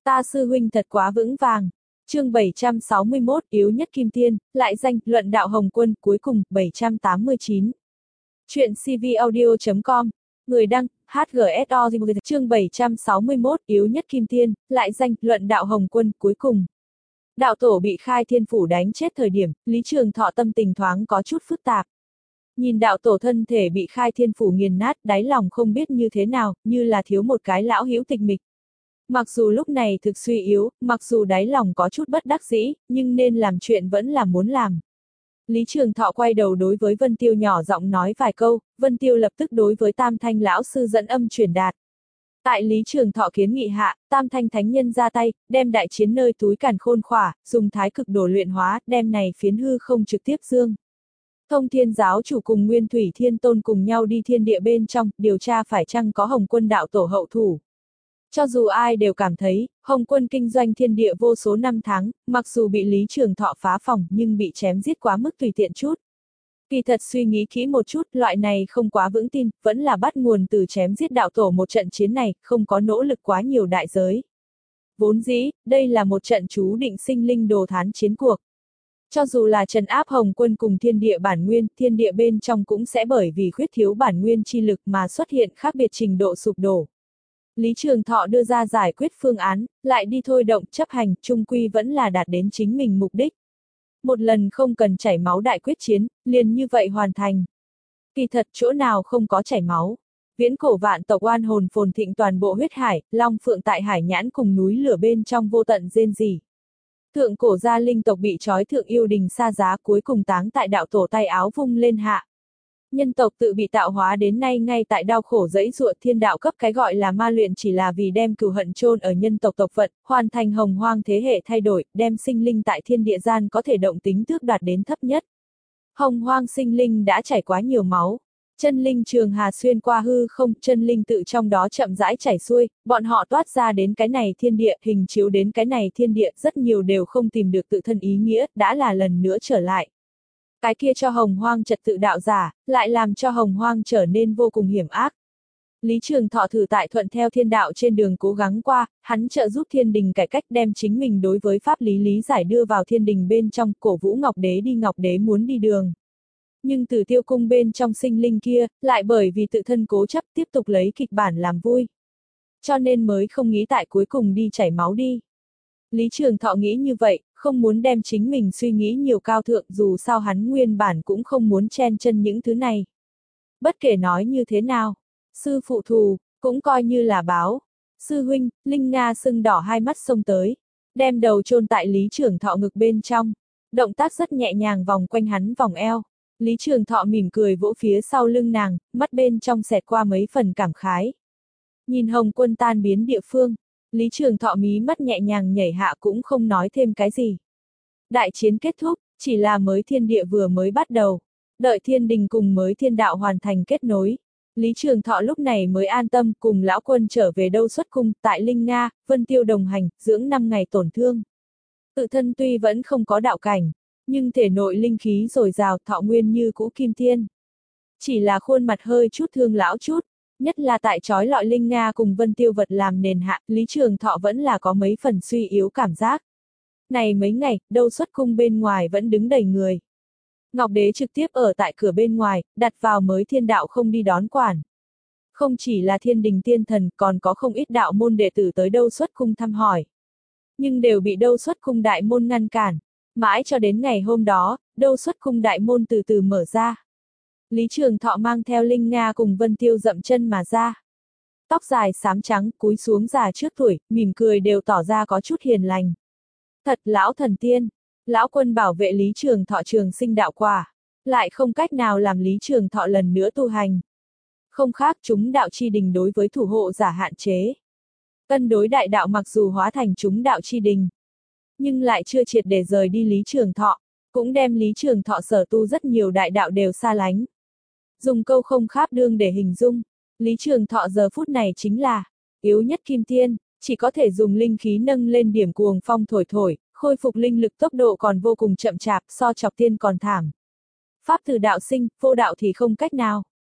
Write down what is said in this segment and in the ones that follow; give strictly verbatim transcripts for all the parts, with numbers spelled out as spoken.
Ta sư huynh thật quá vững vàng. Chương bảy trăm sáu mươi mốt, yếu nhất kim tiên, lại danh, luận đạo Hồng Quân, cuối cùng, bảy trăm tám mươi chín. Chuyện cvaudio chấm com, người đăng, hát giê ét o, chương bảy trăm sáu mươi mốt, yếu nhất kim tiên, lại danh, luận đạo Hồng Quân, cuối cùng. Đạo tổ bị Khai Thiên Phủ đánh chết thời điểm, Lý Trường Thọ tâm tình thoáng có chút phức tạp. Nhìn đạo tổ thân thể bị Khai Thiên Phủ nghiền nát, đáy lòng không biết như thế nào, như là thiếu một cái lão hữu tịch mịch. Mặc dù lúc này thực suy yếu, mặc dù đáy lòng có chút bất đắc dĩ, nhưng nên làm chuyện vẫn là muốn làm. Lý Trường Thọ quay đầu đối với Vân Tiêu nhỏ giọng nói vài câu, Vân Tiêu lập tức đối với Tam Thanh lão sư dẫn âm truyền đạt. Tại Lý Trường Thọ kiến nghị hạ, Tam Thanh thánh nhân ra tay, đem đại chiến nơi túi càn khôn khỏa, dùng thái cực đồ luyện hóa, đem này phiến hư không trực tiếp dương. Thông Thiên giáo chủ cùng Nguyên Thủy Thiên Tôn cùng nhau đi thiên địa bên trong, điều tra phải chăng có Hồng Quân đạo tổ hậu thủ. Cho dù ai đều cảm thấy, Hồng Quân kinh doanh thiên địa vô số năm tháng, mặc dù bị Lý Trường Thọ phá phòng nhưng bị chém giết quá mức tùy tiện chút. Kỳ thật suy nghĩ kỹ một chút, loại này không quá vững tin, vẫn là bắt nguồn từ chém giết đạo tổ một trận chiến này, không có nỗ lực quá nhiều đại giới. Vốn dĩ, đây là một trận chú định sinh linh đồ thán chiến cuộc. Cho dù là trấn áp Hồng Quân cùng thiên địa bản nguyên, thiên địa bên trong cũng sẽ bởi vì khuyết thiếu bản nguyên chi lực mà xuất hiện khác biệt trình độ sụp đổ. Lý Trường Thọ đưa ra giải quyết phương án, lại đi thôi động chấp hành, chung quy vẫn là đạt đến chính mình mục đích. Một lần không cần chảy máu đại quyết chiến, liền như vậy hoàn thành. Kỳ thật chỗ nào không có chảy máu. Viễn cổ vạn tộc oan hồn phồn thịnh toàn bộ huyết hải, long phượng tại hải nhãn cùng núi lửa bên trong vô tận rên rỉ. Thượng cổ gia linh tộc bị trói thượng yêu đình sa giá cuối cùng táng tại đạo tổ tay áo vung lên hạ. Nhân tộc tự bị tạo hóa đến nay ngay tại đau khổ dẫy dụa thiên đạo cấp cái gọi là ma luyện chỉ là vì đem cừu hận chôn ở nhân tộc tộc vận, hoàn thành hồng hoang thế hệ thay đổi, đem sinh linh tại thiên địa gian có thể động tính tước đạt đến thấp nhất. Hồng hoang sinh linh đã chảy quá nhiều máu. Chân linh trường hà xuyên qua hư không, chân linh tự trong đó chậm rãi chảy xuôi, bọn họ toát ra đến cái này thiên địa, hình chiếu đến cái này thiên địa, rất nhiều đều không tìm được tự thân ý nghĩa, đã là lần nữa trở lại. Cái kia cho hồng hoang trật tự đạo giả, lại làm cho hồng hoang trở nên vô cùng hiểm ác. Lý Trường Thọ thử tại thuận theo thiên đạo trên đường cố gắng qua, hắn trợ giúp thiên đình cải cách đem chính mình đối với pháp lý lý giải đưa vào thiên đình bên trong, cổ vũ Ngọc Đế đi Ngọc Đế muốn đi đường. Nhưng Tử Tiêu cung bên trong sinh linh kia, lại bởi vì tự thân cố chấp tiếp tục lấy kịch bản làm vui. Cho nên mới không nghĩ tại cuối cùng đi chảy máu đi. Lý Trường Thọ nghĩ như vậy, không muốn đem chính mình suy nghĩ nhiều cao thượng dù sao hắn nguyên bản cũng không muốn chen chân những thứ này. Bất kể nói như thế nào, sư phụ thù, cũng coi như là báo. Sư huynh, Linh Nga sưng đỏ hai mắt xông tới, đem đầu chôn tại Lý Trường Thọ ngực bên trong. Động tác rất nhẹ nhàng vòng quanh hắn vòng eo. Lý Trường Thọ mỉm cười vỗ phía sau lưng nàng, mắt bên trong xẹt qua mấy phần cảm khái. Nhìn Hồng Quân tan biến địa phương, Lý Trường Thọ mí mắt nhẹ nhàng nhảy hạ cũng không nói thêm cái gì. Đại chiến kết thúc, chỉ là mới thiên địa vừa mới bắt đầu. Đợi thiên đình cùng mới thiên đạo hoàn thành kết nối. Lý Trường Thọ lúc này mới an tâm cùng lão quân trở về đâu xuất cung tại Linh Nga, Vân Tiêu đồng hành, dưỡng năm ngày tổn thương. Tự thân tuy vẫn không có đạo cảnh, nhưng thể nội linh khí dồi dào thọ nguyên như cũ kim thiên. Chỉ là khuôn mặt hơi chút thương lão chút. Nhất là tại trói lọi Linh Nga cùng Vân Tiêu vật làm nền hạ, Lý Trường Thọ vẫn là có mấy phần suy yếu cảm giác. Này mấy ngày, đâu xuất cung bên ngoài vẫn đứng đầy người. Ngọc Đế trực tiếp ở tại cửa bên ngoài, đặt vào mới thiên đạo không đi đón quản. Không chỉ là thiên đình tiên thần, còn có không ít đạo môn đệ tử tới đâu xuất cung thăm hỏi. Nhưng đều bị đâu xuất cung đại môn ngăn cản. Mãi cho đến ngày hôm đó, đâu xuất cung đại môn từ từ mở ra. Lý Trường Thọ mang theo Linh Nga cùng Vân Tiêu dậm chân mà ra. Tóc dài xám trắng, cúi xuống già trước tuổi, mỉm cười đều tỏ ra có chút hiền lành. Thật lão thần tiên, lão quân bảo vệ Lý Trường Thọ trường sinh đạo quả, lại không cách nào làm Lý Trường Thọ lần nữa tu hành. Không khác chúng đạo chi đình đối với thủ hộ giả hạn chế. Cân đối đại đạo mặc dù hóa thành chúng đạo chi đình, nhưng lại chưa triệt để rời đi Lý Trường Thọ, cũng đem Lý Trường Thọ sở tu rất nhiều đại đạo đều xa lánh. Dùng câu không kháp đương để hình dung, Lý Trường Thọ giờ phút này chính là yếu nhất kim tiên, chỉ có thể dùng linh khí nâng lên điểm cuồng phong thổi thổi, khôi phục linh lực tốc độ còn vô cùng chậm chạp, so chọc tiên còn thảm. Pháp từ đạo sinh, vô đạo thì không cách nào.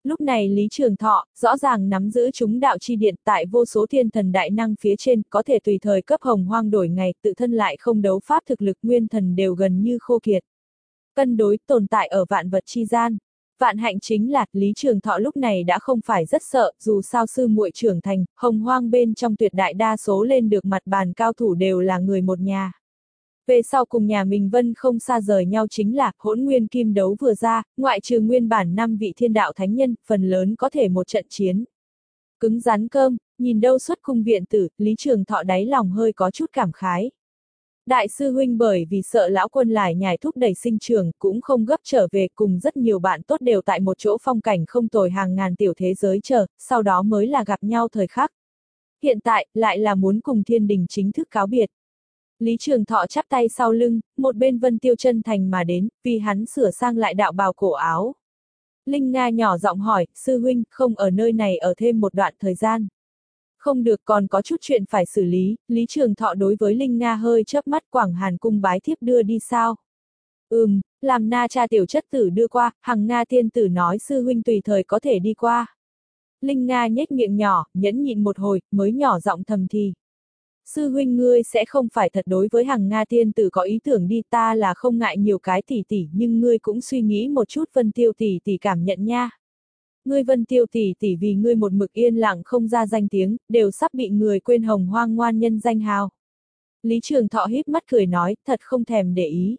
Lúc này Lý Trường Thọ, rõ ràng nắm giữ chúng đạo chi điện tại vô số thiên thần đại năng phía trên, có thể tùy thời cấp hồng hoang đổi ngày, tự thân lại không đấu pháp thực lực nguyên thần đều gần như khô kiệt. Cân đối tồn tại ở vạn vật chi gian. Vạn hạnh chính là, Lý Trường Thọ lúc này đã không phải rất sợ, dù sao sư muội trưởng thành, hồng hoang bên trong tuyệt đại đa số lên được mặt bàn cao thủ đều là người một nhà. Về sau cùng nhà mình Vân không xa rời nhau chính là, hỗn nguyên kim đấu vừa ra, ngoại trừ nguyên bản năm vị thiên đạo thánh nhân, phần lớn có thể một trận chiến. Cứng rắn cơm, nhìn đâu xuất cung viện tử, Lý Trường Thọ đáy lòng hơi có chút cảm khái. Đại sư huynh bởi vì sợ lão quân lải nhải thúc đẩy sinh trường, cũng không gấp trở về, cùng rất nhiều bạn tốt đều tại một chỗ phong cảnh không tồi hàng ngàn tiểu thế giới chờ, sau đó mới là gặp nhau thời khắc. Hiện tại, lại là muốn cùng thiên đình chính thức cáo biệt. Lý Trường Thọ chắp tay sau lưng, một bên Vân Tiêu chân thành mà đến, vì hắn sửa sang lại đạo bào cổ áo. Linh Nga nhỏ giọng hỏi, sư huynh, không ở nơi này ở thêm một đoạn thời gian. Không được, còn có chút chuyện phải xử lý. Lý Trường Thọ đối với Linh Nga hơi chớp mắt, Quảng Hàn cung bái thiếp đưa đi sao? Ừm, làm na cha tiểu chất tử đưa qua, hằng Nga tiên tử nói sư huynh tùy thời có thể đi qua. Linh Nga nhếch miệng nhỏ, nhẫn nhịn một hồi, mới nhỏ giọng thầm thì. Sư huynh ngươi sẽ không phải thật đối với hằng Nga tiên tử có ý tưởng đi, ta là không ngại nhiều cái tỷ tỷ, nhưng ngươi cũng suy nghĩ một chút Vân Tiêu tỷ tỷ cảm nhận nha. Ngươi Vân Tiêu tỷ tỷ vì ngươi một mực yên lặng không ra danh tiếng, đều sắp bị người quên hồng hoang ngoan nhân danh hào. Lý Trường Thọ híp mắt cười nói, thật không thèm để ý.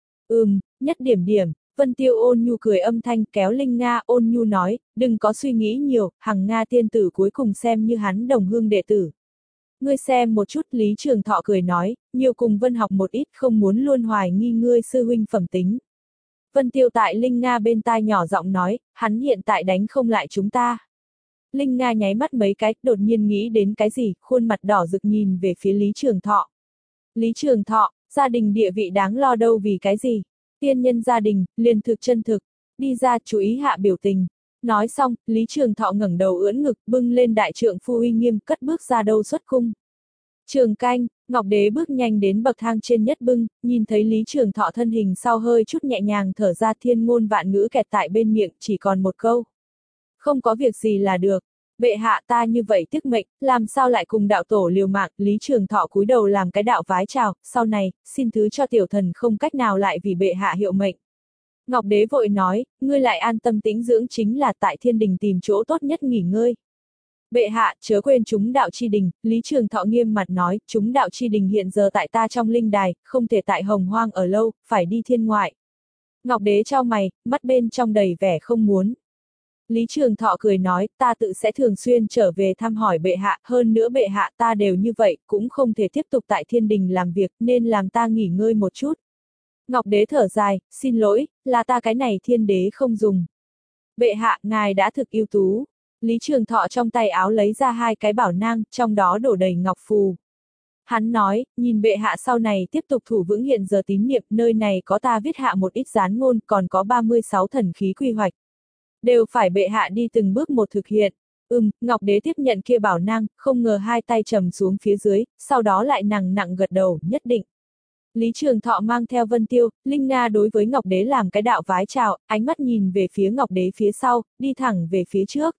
Ừm, nhất điểm điểm. Vân Tiêu ôn nhu cười âm thanh kéo Linh Nga, ôn nhu nói, đừng có suy nghĩ nhiều, hằng Nga tiên tử cuối cùng xem như hắn đồng hương đệ tử. Ngươi xem một chút, Lý Trường Thọ cười nói, nhiều cùng Vân học một ít, không muốn luôn hoài nghi ngươi sư huynh phẩm tính. Vân Tiêu tại Linh Nga bên tai nhỏ giọng nói, hắn hiện tại đánh không lại chúng ta. Linh Nga nháy mắt mấy cái, đột nhiên nghĩ đến cái gì, khuôn mặt đỏ rực nhìn về phía Lý Trường Thọ. Lý Trường Thọ, gia đình địa vị đáng lo đâu vì cái gì? Tiên nhân gia đình, liền thực chân thực, đi ra chú ý hạ biểu tình. Nói xong, Lý Trường Thọ ngẩng đầu ưỡn ngực, bưng lên đại trượng phu uy nghiêm, cất bước ra đâu xuất cung. Trường canh, Ngọc Đế bước nhanh đến bậc thang trên nhất bưng, nhìn thấy Lý Trường Thọ thân hình sau hơi chút nhẹ nhàng thở ra, thiên ngôn vạn ngữ kẹt tại bên miệng, chỉ còn một câu. Không có việc gì là được. Bệ hạ ta như vậy tiếc mệnh, làm sao lại cùng đạo tổ liều mạng. Lý Trường Thọ cúi đầu làm cái đạo vái chào, sau này, xin thứ cho tiểu thần không cách nào lại vì bệ hạ hiệu mệnh. Ngọc Đế vội nói, ngươi lại an tâm tĩnh dưỡng, chính là tại thiên đình tìm chỗ tốt nhất nghỉ ngơi. Bệ hạ, chớ quên chúng đạo chi đình. Lý Trường Thọ nghiêm mặt nói, chúng đạo chi đình hiện giờ tại ta trong linh đài, không thể tại hồng hoang ở lâu, phải đi thiên ngoại. Ngọc Đế trao mày, mắt bên trong đầy vẻ không muốn. Lý Trường Thọ cười nói, ta tự sẽ thường xuyên trở về thăm hỏi bệ hạ, hơn nữa bệ hạ ta đều như vậy, cũng không thể tiếp tục tại thiên đình làm việc, nên làm ta nghỉ ngơi một chút. Ngọc Đế thở dài, xin lỗi, là ta cái này thiên đế không dùng. Bệ hạ, ngài đã thực ưu tú. Lý Trường Thọ trong tay áo lấy ra hai cái bảo nang, trong đó đổ đầy ngọc phù. Hắn nói, nhìn bệ hạ sau này tiếp tục thủ vững hiện giờ tín niệm, nơi này có ta viết hạ một ít gián ngôn, còn có ba mươi sáu thần khí quy hoạch. Đều phải bệ hạ đi từng bước một thực hiện. Ừm, Ngọc Đế tiếp nhận kia bảo nang, không ngờ hai tay trầm xuống phía dưới, sau đó lại nặng nặng gật đầu, nhất định. Lý Trường Thọ mang theo Vân Tiêu, Linh Nga đối với Ngọc Đế làm cái đạo vái chào, ánh mắt nhìn về phía Ngọc Đế phía sau, đi thẳng về phía trước.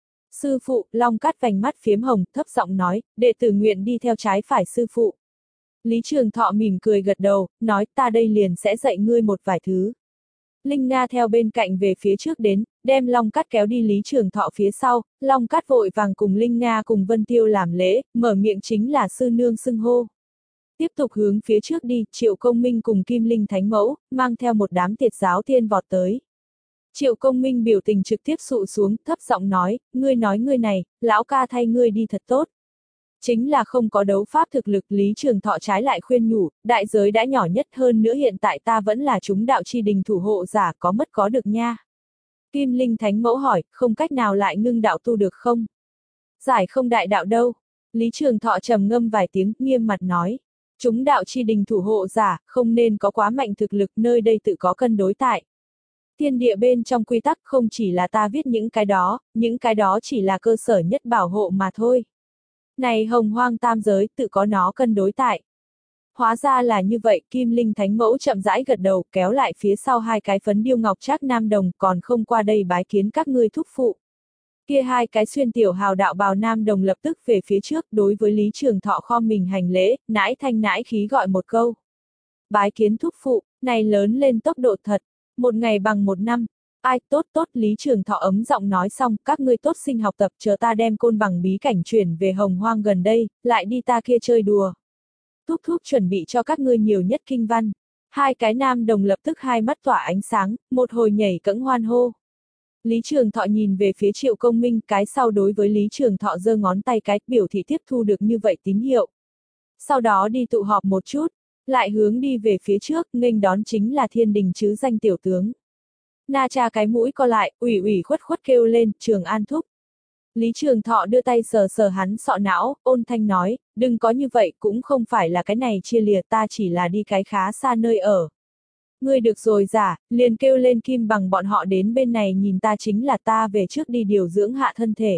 Sư phụ, Long Cát vành mắt phiếm hồng, thấp giọng nói, đệ tử nguyện đi theo trái phải sư phụ. Lý Trường Thọ mỉm cười gật đầu, nói ta đây liền sẽ dạy ngươi một vài thứ. Linh Nga theo bên cạnh về phía trước đến, đem Long Cát kéo đi Lý Trường Thọ phía sau, Long Cát vội vàng cùng Linh Nga cùng Vân Tiêu làm lễ, mở miệng chính là sư nương xưng hô. Tiếp tục hướng phía trước đi, Triệu Công Minh cùng Kim Linh Thánh Mẫu, mang theo một đám tiệt giáo tiên vọt tới. Triệu Công Minh biểu tình trực tiếp sụ xuống, thấp giọng nói, ngươi nói ngươi này, lão ca thay ngươi đi thật tốt. Chính là không có đấu pháp thực lực. Lý Trường Thọ trái lại khuyên nhủ, đại giới đã nhỏ nhất, hơn nữa hiện tại ta vẫn là chúng đạo chi đình thủ hộ giả, có mất có được nha. Kim Linh Thánh Mẫu hỏi, không cách nào lại ngưng đạo tu được không? Giải không đại đạo đâu. Lý Trường Thọ trầm ngâm vài tiếng, nghiêm mặt nói. Chúng đạo chi đình thủ hộ giả, không nên có quá mạnh thực lực, nơi đây tự có cân đối tại. Thiên địa bên trong quy tắc không chỉ là ta viết những cái đó, những cái đó chỉ là cơ sở nhất bảo hộ mà thôi. Này hồng hoang tam giới tự có nó cân đối tại. Hóa ra là như vậy, Kim Linh Thánh Mẫu chậm rãi gật đầu, kéo lại phía sau hai cái phấn điêu ngọc trác nam đồng, còn không qua đây bái kiến các ngươi thúc phụ. Kia hai cái xuyên tiểu hào đạo bào nam đồng lập tức về phía trước, đối với Lý Trường Thọ khom mình hành lễ, nãi thanh nãi khí gọi một câu. Bái kiến thúc phụ, này lớn lên tốc độ thật, một ngày bằng một năm. Ai, tốt tốt, Lý Trường Thọ ấm giọng nói xong, các ngươi tốt sinh học tập, chờ ta đem côn bằng bí cảnh chuyển về Hồng Hoang gần đây, lại đi ta kia chơi đùa. Thúc thúc chuẩn bị cho các ngươi nhiều nhất kinh văn. Hai cái nam đồng lập tức hai mắt tỏa ánh sáng, một hồi nhảy cẫng hoan hô. Lý Trường Thọ nhìn về phía Triệu Công Minh, cái sau đối với Lý Trường Thọ giơ ngón tay cái, biểu thị tiếp thu được như vậy tín hiệu. Sau đó đi tụ họp một chút, lại hướng đi về phía trước, nghênh đón chính là thiên đình chứ danh tiểu tướng. Na Cha cái mũi co lại, ủy ủy khuất khuất kêu lên, Trường An thúc. Lý Trường Thọ đưa tay sờ sờ hắn sọ não, ôn thanh nói, đừng có như vậy, cũng không phải là cái này chia lìa, ta chỉ là đi cái khá xa nơi ở. Ngươi được rồi giả, liền kêu lên Kim Bằng bọn họ đến bên này nhìn ta, chính là ta về trước đi điều dưỡng hạ thân thể.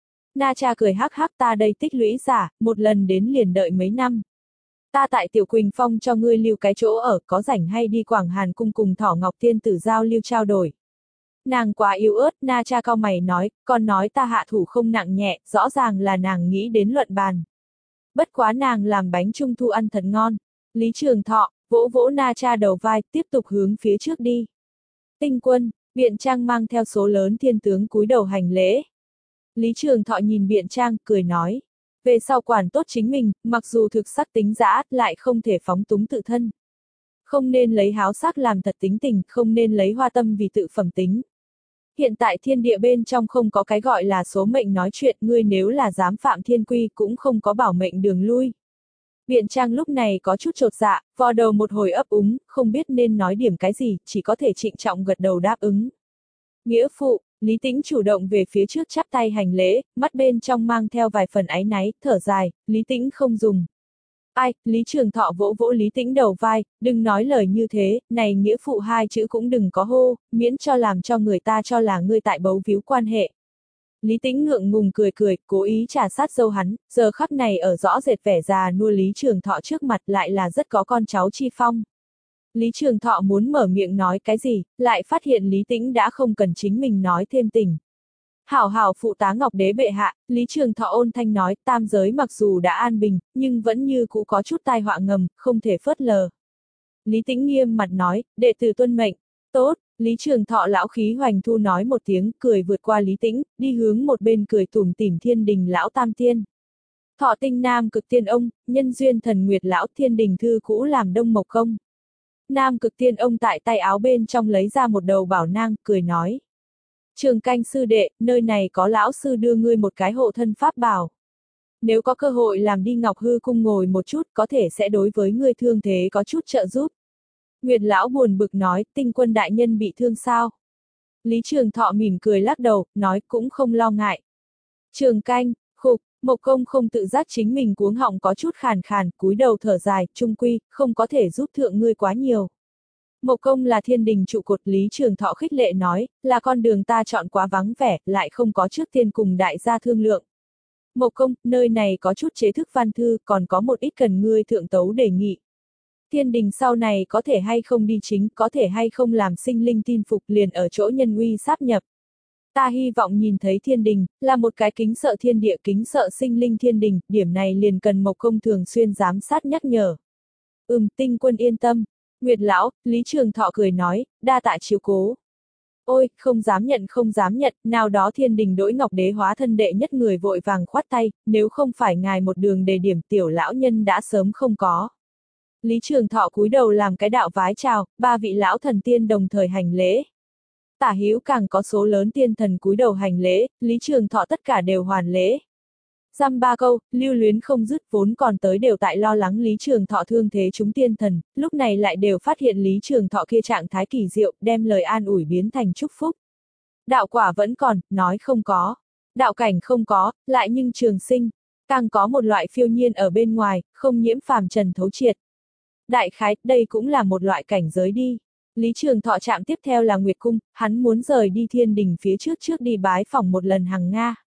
Na Cha cười hắc hắc, ta đây tích lũy giả, một lần đến liền đợi mấy năm. Ta tại Tiểu Quỳnh Phong cho ngươi lưu cái chỗ ở, có rảnh hay đi Quảng Hàn cung cùng Thỏ Ngọc Tiên tử giao lưu trao đổi. Nàng quá yếu ớt, Na Cha cau mày nói, còn nói ta hạ thủ không nặng nhẹ, rõ ràng là nàng nghĩ đến luận bàn. Bất quá nàng làm bánh trung thu ăn thật ngon. Lý Trường Thọ, vỗ vỗ Na Cha đầu vai, tiếp tục hướng phía trước đi. Tinh quân, Biện Trang mang theo số lớn thiên tướng cúi đầu hành lễ. Lý Trường Thọ nhìn Biện Trang, cười nói. Về sau quản tốt chính mình, mặc dù thực sắc tính dã, lại không thể phóng túng tự thân. Không nên lấy háo sắc làm thật tính tình, không nên lấy hoa tâm vì tự phẩm tính. Hiện tại thiên địa bên trong không có cái gọi là số mệnh nói chuyện, ngươi nếu là dám phạm thiên quy cũng không có bảo mệnh đường lui. Biện Trang lúc này có chút chột dạ, vò đầu một hồi ấp úng, không biết nên nói điểm cái gì, chỉ có thể trịnh trọng gật đầu đáp ứng. Nghĩa phụ, Lý Tĩnh chủ động về phía trước chắp tay hành lễ, mắt bên trong mang theo vài phần áy náy, thở dài, Lý Tĩnh không dùng. Ai, Lý Trường Thọ vỗ vỗ Lý Tĩnh đầu vai, đừng nói lời như thế, này nghĩa phụ hai chữ cũng đừng có hô, miễn cho làm cho người ta cho là ngươi tại bấu víu quan hệ. Lý Tĩnh ngượng ngùng cười cười, cố ý trà sát dâu hắn, giờ khắc này ở rõ rệt vẻ già nua Lý Trường Thọ trước mặt lại là rất có con cháu chi phong. Lý Trường Thọ muốn mở miệng nói cái gì, lại phát hiện Lý Tĩnh đã không cần chính mình nói thêm tình. Hảo hảo phụ tá Ngọc Đế bệ hạ, Lý Trường Thọ ôn thanh nói, tam giới mặc dù đã an bình, nhưng vẫn như cũ có chút tai họa ngầm, không thể phớt lờ. Lý Tĩnh nghiêm mặt nói, đệ tử tuân mệnh, tốt, Lý Trường Thọ lão khí hoành thu nói một tiếng, cười vượt qua Lý Tĩnh, đi hướng một bên cười tủm tỉm thiên đình lão tam tiên. Thọ tinh nam cực tiên ông, nhân duyên thần nguyệt lão thiên đình thư cũ làm đông mộc công. Nam cực tiên ông tại tay áo bên trong lấy ra một đầu bảo nang, cười nói. Trường canh sư đệ, nơi này có lão sư đưa ngươi một cái hộ thân pháp bảo. Nếu có cơ hội làm đi Ngọc Hư cung ngồi một chút, có thể sẽ đối với ngươi thương thế có chút trợ giúp. Nguyệt lão buồn bực nói, tinh quân đại nhân bị thương sao? Lý Trường Thọ mỉm cười lắc đầu, nói cũng không lo ngại. Trường canh, khục, Mộc Công không tự giác chính mình cuống họng có chút khàn khàn, cúi đầu thở dài, trung quy, không có thể giúp thượng ngươi quá nhiều. Mộc Công là thiên đình trụ cột, Lý Trường Thọ khích lệ nói, là con đường ta chọn quá vắng vẻ, lại không có trước tiên cùng đại gia thương lượng. Mộc Công, nơi này có chút chế thức văn thư, còn có một ít cần ngươi thượng tấu đề nghị. Thiên đình sau này có thể hay không đi chính, có thể hay không làm sinh linh tin phục liền ở chỗ nhân uy sáp nhập. Ta hy vọng nhìn thấy thiên đình, là một cái kính sợ thiên địa kính sợ sinh linh thiên đình, điểm này liền cần Mộc Công thường xuyên giám sát nhắc nhở. Ừm, tinh quân yên tâm. Nguyệt lão, Lý Trường Thọ cười nói, đa tạ chiếu cố. Ôi, không dám nhận không dám nhận, nào đó thiên đình đỗi Ngọc Đế hóa thân đệ nhất người vội vàng khoát tay, nếu không phải ngài một đường đề điểm tiểu lão nhân đã sớm không có. Lý Trường Thọ cúi đầu làm cái đạo vái chào, ba vị lão thần tiên đồng thời hành lễ. Tả hữu càng có số lớn tiên thần cúi đầu hành lễ, Lý Trường Thọ tất cả đều hoàn lễ. Dăm ba câu, lưu luyến không dứt vốn còn tới đều tại lo lắng Lý Trường Thọ thương thế chúng tiên thần, lúc này lại đều phát hiện Lý Trường Thọ kia trạng thái kỳ diệu, đem lời an ủi biến thành chúc phúc. Đạo quả vẫn còn, nói không có. Đạo cảnh không có, lại nhưng trường sinh. Càng có một loại phiêu nhiên ở bên ngoài, không nhiễm phàm trần thấu triệt. Đại khái, đây cũng là một loại cảnh giới đi. Lý Trường Thọ chạm tiếp theo là Nguyệt Cung, hắn muốn rời đi thiên đình phía trước trước đi bái phỏng một lần Hằng Nga.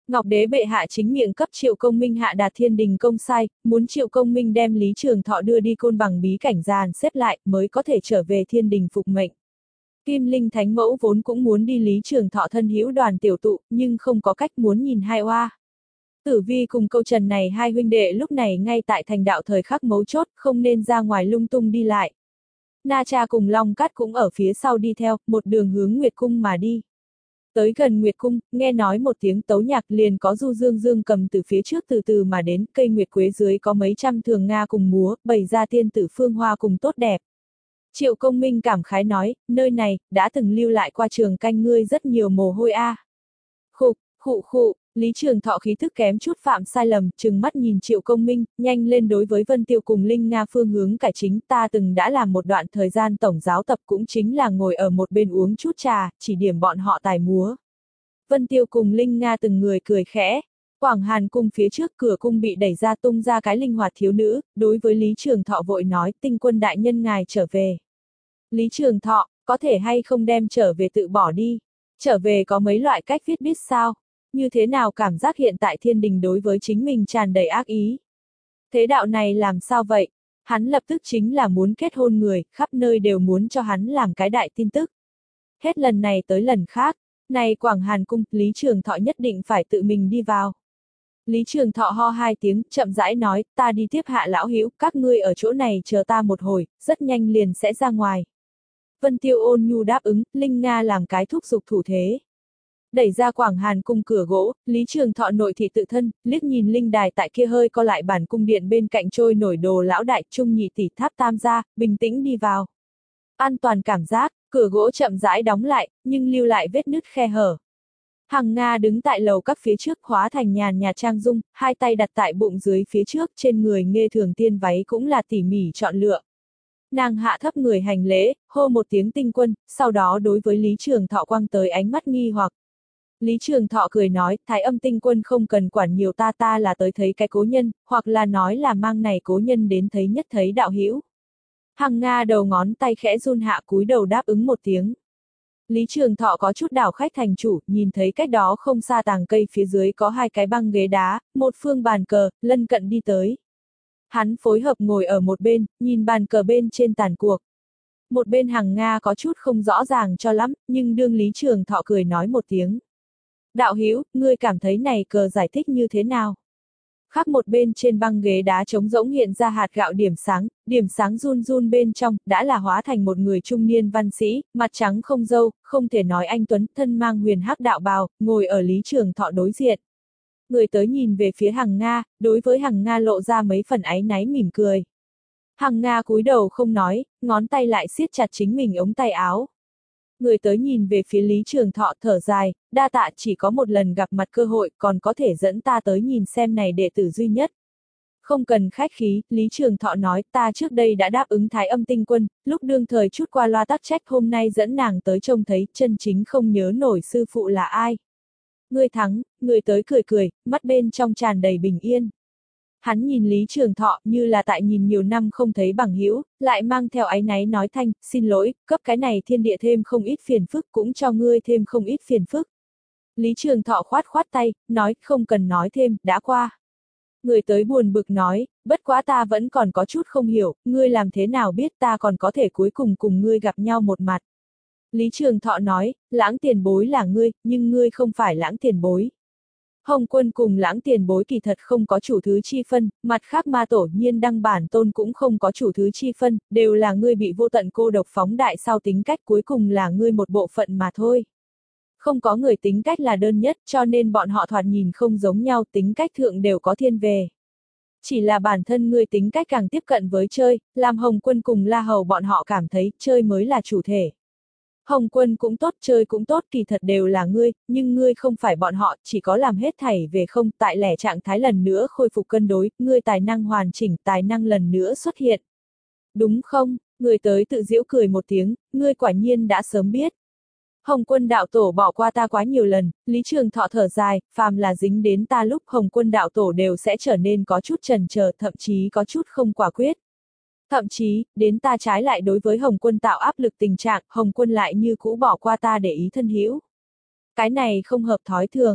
Ngọc Đế bệ hạ chính miệng cấp Triệu Công Minh hạ đạt thiên đình công sai, muốn Triệu Công Minh đem Lý Trường Thọ đưa đi Côn Bằng bí cảnh dàn xếp lại mới có thể trở về thiên đình phục mệnh. Kim Linh Thánh Mẫu vốn cũng muốn đi Lý Trường Thọ thân hữu đoàn tiểu tụ, nhưng không có cách muốn nhìn hai oa. Tử Vi cùng Câu Trần này hai huynh đệ lúc này ngay tại thành đạo thời khắc mấu chốt, không nên ra ngoài lung tung đi lại. Na Cha cùng Long Cát cũng ở phía sau đi theo, một đường hướng Nguyệt Cung mà đi. Tới gần Nguyệt Cung, nghe nói một tiếng tấu nhạc liền có Du Dương Dương cầm từ phía trước từ từ mà đến, cây nguyệt quế dưới có mấy trăm thường Nga cùng múa, bày ra tiên tử phương hoa cùng tốt đẹp. Triệu Công Minh cảm khái nói, nơi này, đã từng lưu lại qua Trường Canh ngươi rất nhiều mồ hôi a. À. Khục, khụ khụ, Lý Trường Thọ khí thức kém chút phạm sai lầm, trừng mắt nhìn Triệu Công Minh, nhanh lên đối với Vân Tiêu cùng Linh Nga phương hướng cải chính, ta từng đã làm một đoạn thời gian tổng giáo tập cũng chính là ngồi ở một bên uống chút trà, chỉ điểm bọn họ tài múa. Vân Tiêu cùng Linh Nga từng người cười khẽ. Quảng Hàn cung phía trước cửa cung bị đẩy ra tung ra cái linh hoạt thiếu nữ, đối với Lý Trường Thọ vội nói, Tinh Quân đại nhân ngài trở về. Lý Trường Thọ, có thể hay không đem trở về tự bỏ đi. Trở về có mấy loại cách viết biết sao? Như thế nào cảm giác hiện tại thiên đình đối với chính mình tràn đầy ác ý? Thế đạo này làm sao vậy? Hắn lập tức chính là muốn kết hôn người, khắp nơi đều muốn cho hắn làm cái đại tin tức. Hết lần này tới lần khác, này Quảng Hàn cung, Lý Trường Thọ nhất định phải tự mình đi vào. Lý Trường Thọ ho hai tiếng, chậm rãi nói, ta đi tiếp hạ lão hữu, các ngươi ở chỗ này chờ ta một hồi, rất nhanh liền sẽ ra ngoài. Vân Tiêu ôn nhu đáp ứng, Linh Nga làm cái thúc giục thủ thế. Đẩy ra Quảng Hàn cung cửa gỗ, Lý Trường Thọ nội thị tự thân, liếc nhìn linh đài tại kia hơi co lại bản cung điện bên cạnh trôi nổi đồ lão đại trung nhị tỷ tháp tam gia, bình tĩnh đi vào. An toàn cảm giác, cửa gỗ chậm rãi đóng lại, nhưng lưu lại vết nứt khe hở. Hằng Nga đứng tại lầu các phía trước hóa thành nhàn nhạt trang dung, hai tay đặt tại bụng dưới phía trước, trên người Nghê Thường Tiên váy cũng là tỉ mỉ chọn lựa. Nàng hạ thấp người hành lễ, hô một tiếng Tinh Quân, sau đó đối với Lý Trường Thọ quăng tới ánh mắt nghi hoặc. Lý Trường Thọ cười nói, Thái Âm Tinh Quân không cần quản nhiều ta ta là tới thấy cái cố nhân, hoặc là nói là mang này cố nhân đến thấy nhất thấy đạo hữu. Hằng Nga đầu ngón tay khẽ run hạ cúi đầu đáp ứng một tiếng. Lý Trường Thọ có chút đảo khách thành chủ, nhìn thấy cách đó không xa tàng cây phía dưới có hai cái băng ghế đá, một phương bàn cờ, lân cận đi tới. Hắn phối hợp ngồi ở một bên, nhìn bàn cờ bên trên tàn cuộc. Một bên Hằng Nga có chút không rõ ràng cho lắm, nhưng đương Lý Trường Thọ cười nói một tiếng. Đạo hữu, ngươi cảm thấy này cờ giải thích như thế nào? Khác một bên trên băng ghế đá trống rỗng hiện ra hạt gạo điểm sáng, điểm sáng run run bên trong, đã là hóa thành một người trung niên văn sĩ, mặt trắng không râu, không thể nói anh tuấn, thân mang huyền hắc đạo bào, ngồi ở Lý Trường Thọ đối diện. Người tới nhìn về phía Hằng Nga, đối với Hằng Nga lộ ra mấy phần áy náy mỉm cười. Hằng Nga cúi đầu không nói, ngón tay lại siết chặt chính mình ống tay áo. Người tới nhìn về phía Lý Trường Thọ thở dài, đa tạ chỉ có một lần gặp mặt cơ hội còn có thể dẫn ta tới nhìn xem này đệ tử duy nhất. Không cần khách khí, Lý Trường Thọ nói ta trước đây đã đáp ứng Thái Âm Tinh Quân, lúc đương thời chút qua loa tắc trách hôm nay dẫn nàng tới trông thấy chân chính không nhớ nổi sư phụ là ai. Người thắng, người tới cười cười, mắt bên trong tràn đầy bình yên. Hắn nhìn Lý Trường Thọ như là tại nhìn nhiều năm không thấy bằng hữu, lại mang theo áy náy nói thanh, xin lỗi, cấp cái này thiên địa thêm không ít phiền phức cũng cho ngươi thêm không ít phiền phức. Lý Trường Thọ khoát khoát tay, nói không cần nói thêm, đã qua. Người tới buồn bực nói, bất quá ta vẫn còn có chút không hiểu, ngươi làm thế nào biết ta còn có thể cuối cùng cùng ngươi gặp nhau một mặt. Lý Trường Thọ nói, Lãng tiền bối là ngươi, nhưng ngươi không phải Lãng tiền bối. Hồng Quân cùng Lãng tiền bối kỳ thật không có chủ thứ chi phân, mặt khác ma tổ Nhiên Đăng bản tôn cũng không có chủ thứ chi phân, đều là ngươi bị vô tận cô độc phóng đại sau tính cách cuối cùng là ngươi một bộ phận mà thôi. Không có người tính cách là đơn nhất cho nên bọn họ thoạt nhìn không giống nhau, tính cách thượng đều có thiên về. Chỉ là bản thân ngươi tính cách càng tiếp cận với chơi, làm Hồng Quân cùng La Hầu bọn họ cảm thấy chơi mới là chủ thể. Hồng Quân cũng tốt, chơi cũng tốt, kỳ thật đều là ngươi, nhưng ngươi không phải bọn họ, chỉ có làm hết thảy về không, tại lẻ trạng thái lần nữa khôi phục cân đối, ngươi tài năng hoàn chỉnh, tài năng lần nữa xuất hiện. Đúng không? Người tới tự giễu cười một tiếng, ngươi quả nhiên đã sớm biết. Hồng Quân đạo tổ bỏ qua ta quá nhiều lần, Lý Trường Thọ thở dài, phàm là dính đến ta lúc Hồng Quân đạo tổ đều sẽ trở nên có chút chần chờ, thậm chí có chút không quả quyết. Thậm chí, đến ta trái lại đối với Hồng Quân tạo áp lực tình trạng, Hồng Quân lại như cũ bỏ qua ta để ý thân hữu. Cái này không hợp thói thường.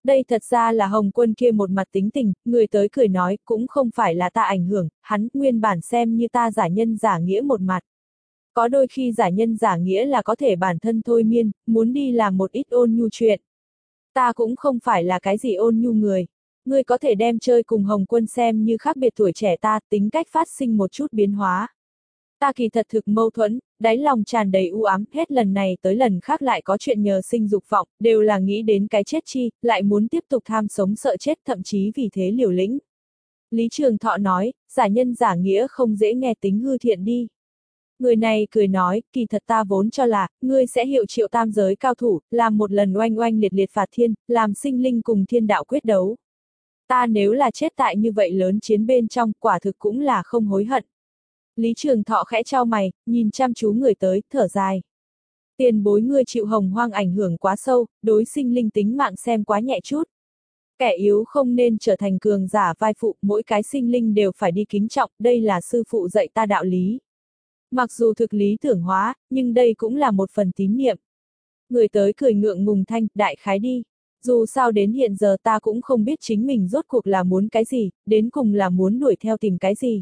Đây thật ra là Hồng Quân kia một mặt tính tình, người tới cười nói, cũng không phải là ta ảnh hưởng, hắn nguyên bản xem như ta giả nhân giả nghĩa một mặt. Có đôi khi giả nhân giả nghĩa là có thể bản thân thôi miên, muốn đi làm một ít ôn nhu chuyện. Ta cũng không phải là cái gì ôn nhu người. Ngươi có thể đem chơi cùng Hồng Quân xem như khác biệt tuổi trẻ ta, tính cách phát sinh một chút biến hóa. Ta kỳ thật thực mâu thuẫn, đáy lòng tràn đầy u ám, hết lần này tới lần khác lại có chuyện nhờ sinh dục vọng, đều là nghĩ đến cái chết chi, lại muốn tiếp tục tham sống sợ chết, thậm chí vì thế liều lĩnh. Lý Trường Thọ nói, giả nhân giả nghĩa không dễ nghe, tính hư thiện đi. Người này cười nói, kỳ thật ta vốn cho là, ngươi sẽ hiệu triệu tam giới cao thủ, làm một lần oanh oanh liệt liệt phạt thiên, làm sinh linh cùng thiên đạo quyết đấu. Ta nếu là chết tại như vậy lớn chiến bên trong, quả thực cũng là không hối hận. Lý Trường Thọ khẽ trao mày, nhìn chăm chú người tới, thở dài. Tiền bối ngươi chịu hồng hoang ảnh hưởng quá sâu, đối sinh linh tính mạng xem quá nhẹ chút. Kẻ yếu không nên trở thành cường giả vai phụ, mỗi cái sinh linh đều phải đi kính trọng, đây là sư phụ dạy ta đạo lý. Mặc dù thực lý tưởng hóa, nhưng đây cũng là một phần tín niệm. Người tới cười ngượng ngùng thanh, đại khái đi. Dù sao đến hiện giờ ta cũng không biết chính mình rốt cuộc là muốn cái gì, đến cùng là muốn đuổi theo tìm cái gì.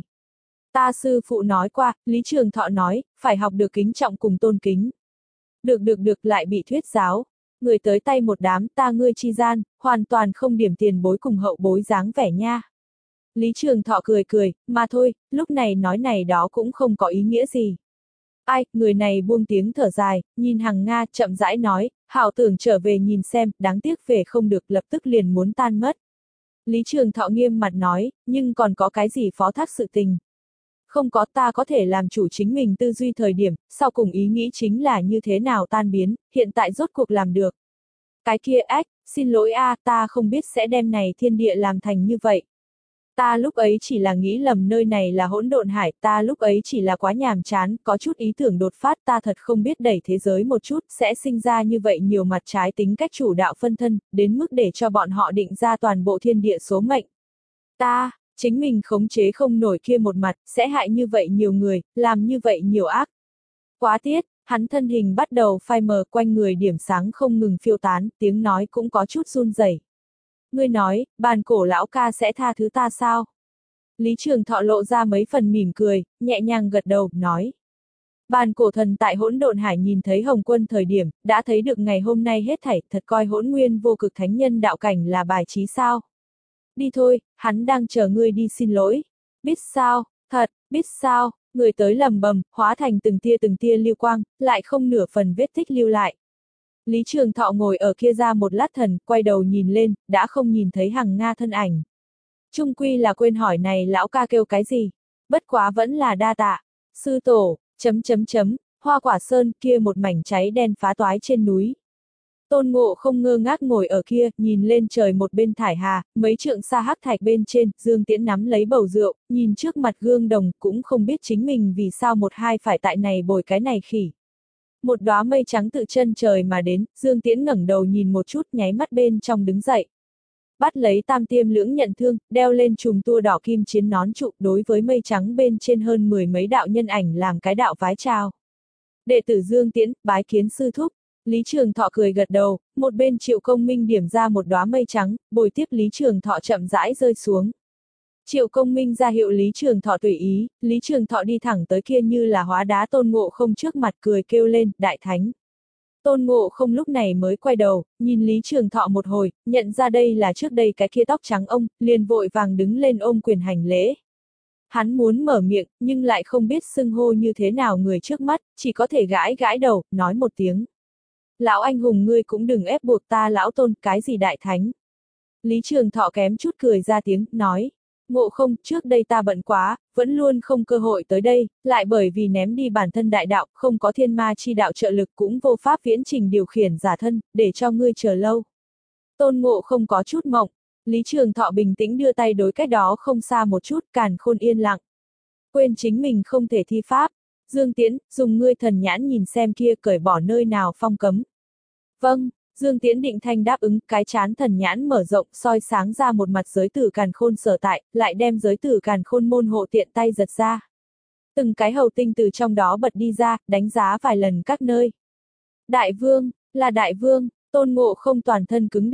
Ta sư phụ nói qua, Lý Trường Thọ nói, phải học được kính trọng cùng tôn kính. Được được được lại bị thuyết giáo. Người tới tay một đám ta ngươi chi gian, hoàn toàn không điểm tiền bối cùng hậu bối dáng vẻ nha. Lý Trường Thọ cười cười, mà thôi, lúc này nói này đó cũng không có ý nghĩa gì. Ai, người này buông tiếng thở dài, nhìn Hằng Nga chậm rãi nói, hảo tưởng trở về nhìn xem, đáng tiếc về không được lập tức liền muốn tan mất. Lý Trường Thọ nghiêm mặt nói, nhưng còn có cái gì phó thác sự tình. Không có, ta có thể làm chủ chính mình tư duy thời điểm, sau cùng ý nghĩ chính là như thế nào tan biến, hiện tại rốt cuộc làm được. Cái kia ách, xin lỗi a, ta không biết sẽ đem này thiên địa làm thành như vậy. Ta lúc ấy chỉ là nghĩ lầm nơi này là hỗn độn hải, ta lúc ấy chỉ là quá nhàm chán, có chút ý tưởng đột phát, ta thật không biết đẩy thế giới một chút, sẽ sinh ra như vậy nhiều mặt trái tính cách chủ đạo phân thân, đến mức để cho bọn họ định ra toàn bộ thiên địa số mệnh. Ta, chính mình khống chế không nổi kia một mặt, sẽ hại như vậy nhiều người, làm như vậy nhiều ác. Quá tiết, hắn thân hình bắt đầu phai mờ, quanh người điểm sáng không ngừng phiêu tán, tiếng nói cũng có chút run rẩy. Ngươi nói, bàn cổ lão ca sẽ tha thứ ta sao? Lý Trường Thọ lộ ra mấy phần mỉm cười, nhẹ nhàng gật đầu, nói. Bàn cổ thần tại hỗn độn hải nhìn thấy Hồng Quân thời điểm, đã thấy được ngày hôm nay hết thảy, thật coi hỗn nguyên vô cực thánh nhân đạo cảnh là bài trí sao? Đi thôi, hắn đang chờ ngươi đi xin lỗi. Biết sao, thật, biết sao, người tới lầm bầm, hóa thành từng tia từng tia lưu quang, lại không nửa phần vết tích lưu lại. Lý Trường Thọ ngồi ở kia ra một lát thần, quay đầu nhìn lên, đã không nhìn thấy Hằng Nga thân ảnh. Trung quy là quên hỏi này lão ca kêu cái gì, bất quá vẫn là đa tạ. Sư tổ, chấm chấm chấm, Hoa Quả Sơn kia một mảnh cháy đen phá toái trên núi. Tôn Ngộ không ngơ ngác ngồi ở kia, nhìn lên trời một bên thải hà, mấy trượng xa hắc thạch bên trên, Dương Tiễn nắm lấy bầu rượu, nhìn trước mặt gương đồng, cũng không biết chính mình vì sao một hai phải tại này bồi cái này khỉ. Một đóa mây trắng tự chân trời mà đến, Dương Tiễn ngẩng đầu nhìn một chút, nháy mắt bên trong đứng dậy. Bắt lấy tam tiêm lưỡng nhận thương, đeo lên chùm tua đỏ kim chiến nón trụ, đối với mây trắng bên trên hơn mười mấy đạo nhân ảnh làm cái đạo vái chào. Đệ tử Dương Tiễn, bái kiến sư thúc. Lý Trường Thọ cười gật đầu, một bên Triệu Công Minh điểm ra một đóa mây trắng, bồi tiếp Lý Trường Thọ chậm rãi rơi xuống. Triệu Công Minh ra hiệu Lý Trường Thọ tùy ý, Lý Trường Thọ đi thẳng tới kia như là hóa đá Tôn Ngộ không trước mặt cười kêu lên, đại thánh. Tôn Ngộ không lúc này mới quay đầu, nhìn Lý Trường Thọ một hồi, nhận ra đây là trước đây cái kia tóc trắng ông, liền vội vàng đứng lên ôm quyền hành lễ. Hắn muốn mở miệng, nhưng lại không biết xưng hô như thế nào người trước mắt, chỉ có thể gãi gãi đầu, nói một tiếng. Lão anh hùng ngươi cũng đừng ép buộc ta lão Tôn, cái gì đại thánh. Lý Trường Thọ kém chút cười ra tiếng, nói. Ngộ không, trước đây ta bận quá, vẫn luôn không cơ hội tới đây, lại bởi vì ném đi bản thân đại đạo, không có thiên ma chi đạo trợ lực cũng vô pháp viễn trình điều khiển giả thân, để cho ngươi chờ lâu. Tôn Ngộ không có chút mộng, Lý Trường Thọ bình tĩnh đưa tay đối cách đó không xa một chút, càn khôn yên lặng. Quên chính mình không thể thi pháp. Dương Tiễn, dùng ngươi thần nhãn nhìn xem kia cởi bỏ nơi nào phong cấm. Vâng. Dương Tiễn định thanh đáp ứng, cái chán thần nhãn mở rộng, soi sáng ra một mặt giới tử càn khôn sở tại, lại đem giới tử càn khôn môn hộ tiện tay giật ra. Từng cái hầu tinh từ trong đó bật đi ra, đánh giá vài lần các nơi. Đại vương, là đại vương, Tôn Ngộ không toàn thân cứng đờ,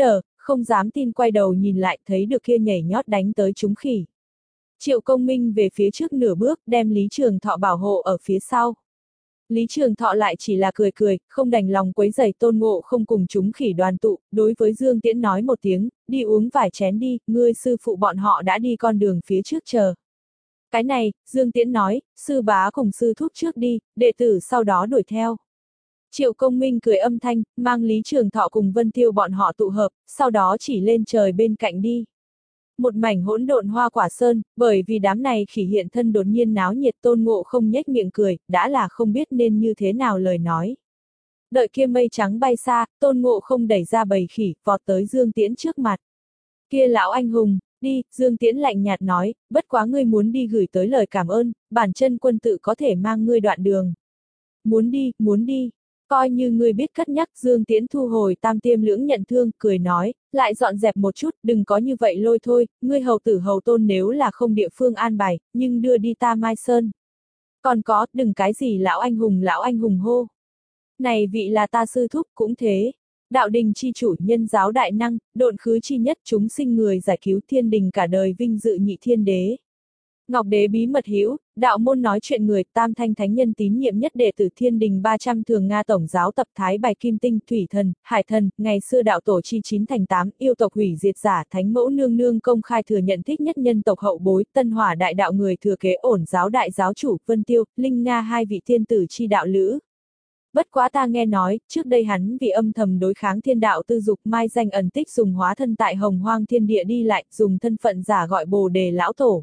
không dám tin quay đầu nhìn lại thấy được kia nhảy nhót đánh tới chúng khỉ. Triệu Công Minh về phía trước nửa bước, đem Lý Trường Thọ bảo hộ ở phía sau. Lý Trường Thọ lại chỉ là cười cười, không đành lòng quấy rầy Tôn Ngộ không cùng chúng khỉ đoàn tụ, đối với Dương Tiễn nói một tiếng, đi uống vài chén đi, ngươi sư phụ bọn họ đã đi con đường phía trước chờ. Cái này, Dương Tiễn nói, sư bá cùng sư thúc trước đi, đệ tử sau đó đuổi theo. Triệu Công Minh cười âm thanh, mang Lý Trường Thọ cùng Vân Tiêu bọn họ tụ hợp, sau đó chỉ lên trời bên cạnh đi. Một mảnh hỗn độn hoa quả sơn, bởi vì đám này khỉ hiện thân đột nhiên náo nhiệt Tôn Ngộ không nhếch miệng cười, đã là không biết nên như thế nào lời nói. Đợi kia mây trắng bay xa, Tôn Ngộ không đẩy ra bầy khỉ, vọt tới Dương Tiễn trước mặt. Kia lão anh hùng, đi, Dương Tiễn lạnh nhạt nói, bất quá ngươi muốn đi gửi tới lời cảm ơn, bản chân quân tự có thể mang ngươi đoạn đường. Muốn đi, muốn đi. Coi như ngươi biết cất nhắc, Dương Tiễn thu hồi tam tiêm lưỡng nhận thương, cười nói, lại dọn dẹp một chút, đừng có như vậy lôi thôi, ngươi hầu tử hầu tôn nếu là không địa phương an bài, nhưng đưa đi ta Mai Sơn. Còn có, đừng cái gì lão anh hùng lão anh hùng hô. Này vị là ta sư thúc cũng thế. Đạo đình chi chủ nhân giáo đại năng, độn khứ chi nhất chúng sinh người giải cứu thiên đình cả đời vinh dự nhị thiên đế. Ngọc đế bí mật hữu, đạo môn nói chuyện người, tam thanh thánh nhân tín nhiệm nhất đệ tử thiên đình ba trăm thường Nga tổng giáo tập thái bài kim tinh, thủy thần, hải thần, ngày xưa đạo tổ chi chín thành tám, yêu tộc hủy diệt giả, thánh mẫu nương nương công khai thừa nhận thích nhất nhân tộc hậu bối, tân hỏa đại đạo người thừa kế ổn giáo đại giáo chủ, Vân Tiêu, Linh Nga hai vị thiên tử chi đạo lữ. Bất quá ta nghe nói, trước đây hắn vì âm thầm đối kháng thiên đạo tư dục mai danh ẩn tích dùng hóa thân tại hồng hoang thiên địa đi lại, dùng thân phận giả gọi bồ đề lão tổ.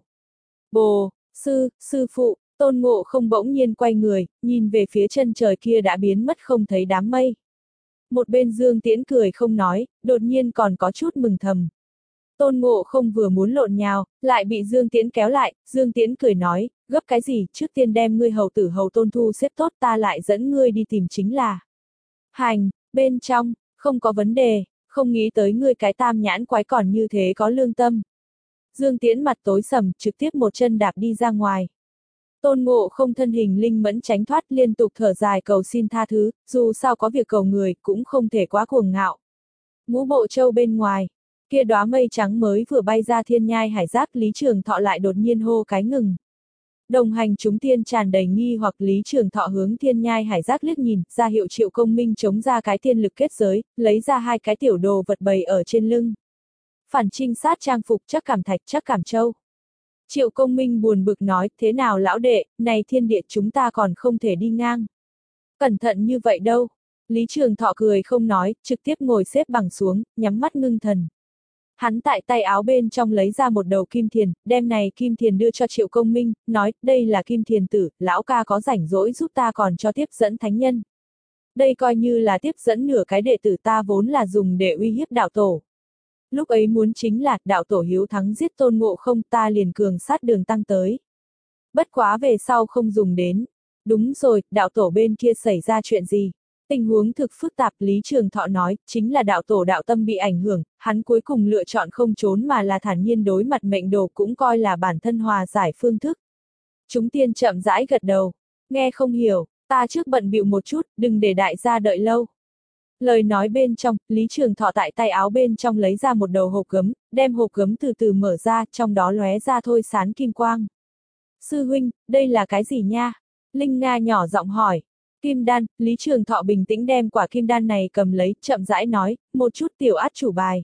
Bồ, sư, sư phụ, Tôn Ngộ không bỗng nhiên quay người, nhìn về phía chân trời kia đã biến mất không thấy đám mây. Một bên Dương Tiễn cười không nói, đột nhiên còn có chút mừng thầm. Tôn Ngộ không vừa muốn lộn nhào, lại bị Dương Tiễn kéo lại, Dương Tiễn cười nói, gấp cái gì, trước tiên đem ngươi hầu tử hầu tôn thu xếp tốt ta lại dẫn ngươi đi tìm chính là. Hành, bên trong, không có vấn đề, không nghĩ tới ngươi cái tam nhãn quái còn như thế có lương tâm. Dương Tiễn mặt tối sầm, trực tiếp một chân đạp đi ra ngoài. Tôn Ngộ không thân hình linh mẫn tránh thoát liên tục thở dài cầu xin tha thứ, dù sao có việc cầu người cũng không thể quá cuồng ngạo. Ngũ Bộ Châu bên ngoài, kia đóa mây trắng mới vừa bay ra thiên nhai hải giác Lý Trường Thọ lại đột nhiên hô cái ngừng. Đồng hành chúng tiên tràn đầy nghi hoặc Lý Trường Thọ hướng thiên nhai hải giác liếc nhìn, ra hiệu Triệu Công Minh chống ra cái tiên lực kết giới, lấy ra hai cái tiểu đồ vật bày ở trên lưng. Phản trinh sát trang phục chắc cảm thạch chắc cảm châu. Triệu Công Minh buồn bực nói, thế nào lão đệ, này thiên địa chúng ta còn không thể đi ngang. Cẩn thận như vậy đâu. Lý Trường Thọ cười không nói, trực tiếp ngồi xếp bằng xuống, nhắm mắt ngưng thần. Hắn tại tay áo bên trong lấy ra một đầu kim thiền, đem này kim thiền đưa cho Triệu Công Minh, nói, đây là kim thiền tử, lão ca có rảnh rỗi giúp ta còn cho tiếp dẫn thánh nhân. Đây coi như là tiếp dẫn nửa cái đệ tử ta vốn là dùng để uy hiếp đạo tổ. Lúc ấy muốn chính là, đạo tổ hiếu thắng giết Tôn Ngộ không ta liền cường sát đường tăng tới. Bất quá về sau không dùng đến. Đúng rồi, đạo tổ bên kia xảy ra chuyện gì? Tình huống thực phức tạp Lý Trường Thọ nói, chính là đạo tổ đạo tâm bị ảnh hưởng, hắn cuối cùng lựa chọn không trốn mà là thản nhiên đối mặt mệnh đồ cũng coi là bản thân hòa giải phương thức. Chúng tiên chậm rãi gật đầu. Nghe không hiểu, ta trước bận bịu một chút, đừng để đại gia đợi lâu. Lời nói bên trong, Lý Trường Thọ tại tay áo bên trong lấy ra một đầu hộp gấm, đem hộp gấm từ từ mở ra, trong đó lóe ra thôi sán kim quang. Sư huynh, đây là cái gì nha? Linh Nga nhỏ giọng hỏi. Kim đan, Lý Trường Thọ bình tĩnh đem quả kim đan này cầm lấy, chậm rãi nói, một chút tiểu át chủ bài.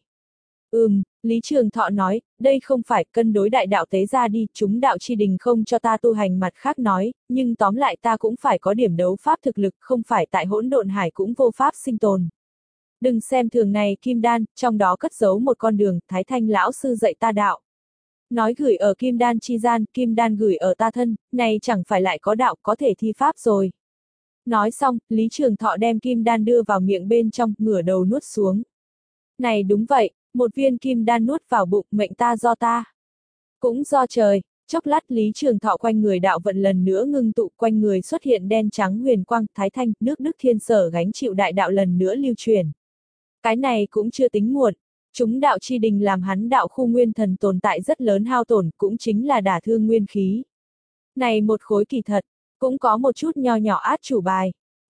Ừm, Lý Trường Thọ nói, đây không phải cân đối đại đạo tế ra đi, chúng đạo chi đình không cho ta tu hành mặt khác nói, nhưng tóm lại ta cũng phải có điểm đấu pháp thực lực, không phải tại hỗn độn hải cũng vô pháp sinh tồn. Đừng xem thường này kim đan, trong đó cất giấu một con đường, Thái Thanh lão sư dạy ta đạo. Nói gửi ở kim đan chi gian, kim đan gửi ở ta thân, này chẳng phải lại có đạo có thể thi pháp rồi. Nói xong, Lý Trường Thọ đem kim đan đưa vào miệng bên trong, ngửa đầu nuốt xuống. Này đúng vậy, một viên kim đan nuốt vào bụng, mệnh ta do ta. Cũng do trời, chốc lát Lý Trường Thọ quanh người đạo vận lần nữa ngưng tụ, quanh người xuất hiện đen trắng huyền quang, Thái Thanh, nước Đức Thiên Sở gánh chịu đại đạo lần nữa lưu truyền. Cái này cũng chưa tính muộn, chúng đạo chi đình làm hắn đạo khu nguyên thần tồn tại rất lớn hao tổn, cũng chính là đả thương nguyên khí. Này một khối kỳ thật, cũng có một chút nho nhỏ át chủ bài.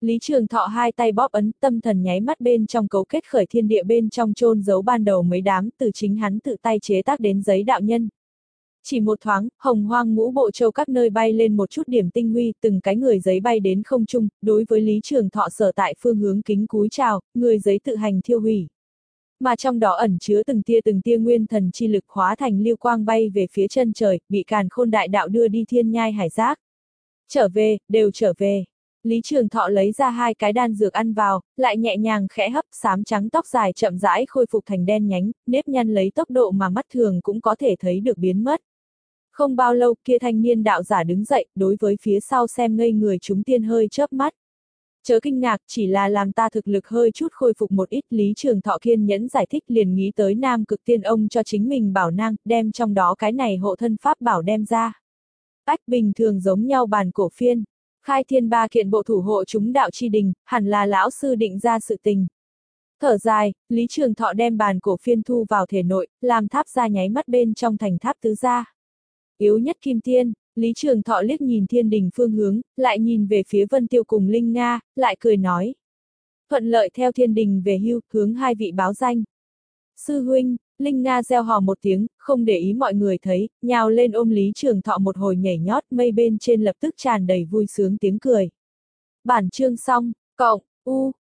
Lý Trường Thọ hai tay bóp ấn, tâm thần nháy mắt bên trong cấu kết khởi thiên địa bên trong chôn giấu ban đầu mấy đám từ chính hắn tự tay chế tác đến giấy đạo nhân. Chỉ một thoáng, hồng hoang ngũ bộ châu các nơi bay lên một chút điểm tinh huy, từng cái người giấy bay đến không trung, đối với Lý Trường Thọ sở tại phương hướng kính cúi chào, người giấy tự hành thiêu hủy. Mà trong đó ẩn chứa từng tia từng tia nguyên thần chi lực hóa thành lưu quang bay về phía chân trời, bị càn khôn đại đạo đưa đi thiên nhai hải giác. Trở về, đều trở về. Lý Trường Thọ lấy ra hai cái đan dược ăn vào, lại nhẹ nhàng khẽ hấp, xám trắng tóc dài chậm rãi khôi phục thành đen nhánh, nếp nhăn lấy tốc độ mà mắt thường cũng có thể thấy được biến mất. Không bao lâu, kia thanh niên đạo giả đứng dậy, đối với phía sau xem ngây người chúng tiên hơi chớp mắt. Chớ kinh ngạc, chỉ là làm ta thực lực hơi chút khôi phục một ít. Lý Trường Thọ kiên nhẫn giải thích, liền nghĩ tới Nam Cực Tiên ông cho chính mình bảo nang, đem trong đó cái này hộ thân pháp bảo đem ra. Ách, bình thường giống nhau bàn cổ phiên. Khai thiên ba kiện bộ thủ hộ chúng đạo chi đình, hẳn là lão sư định ra sự tình. Thở dài, Lý Trường Thọ đem bàn cổ phiên thu vào thể nội, làm tháp ra nháy mắt bên trong thành tháp tứ gia. Yếu nhất kim tiên, Lý Trường Thọ liếc nhìn thiên đình phương hướng, lại nhìn về phía Vân Tiêu cùng Linh Nga, lại cười nói. Thuận lợi theo thiên đình về hưu, hướng hai vị báo danh. Sư huynh, Linh Nga reo hò một tiếng, không để ý mọi người thấy, nhào lên ôm Lý Trường Thọ một hồi nhảy nhót, mây bên trên lập tức tràn đầy vui sướng tiếng cười. Bản chương xong, cộng, u.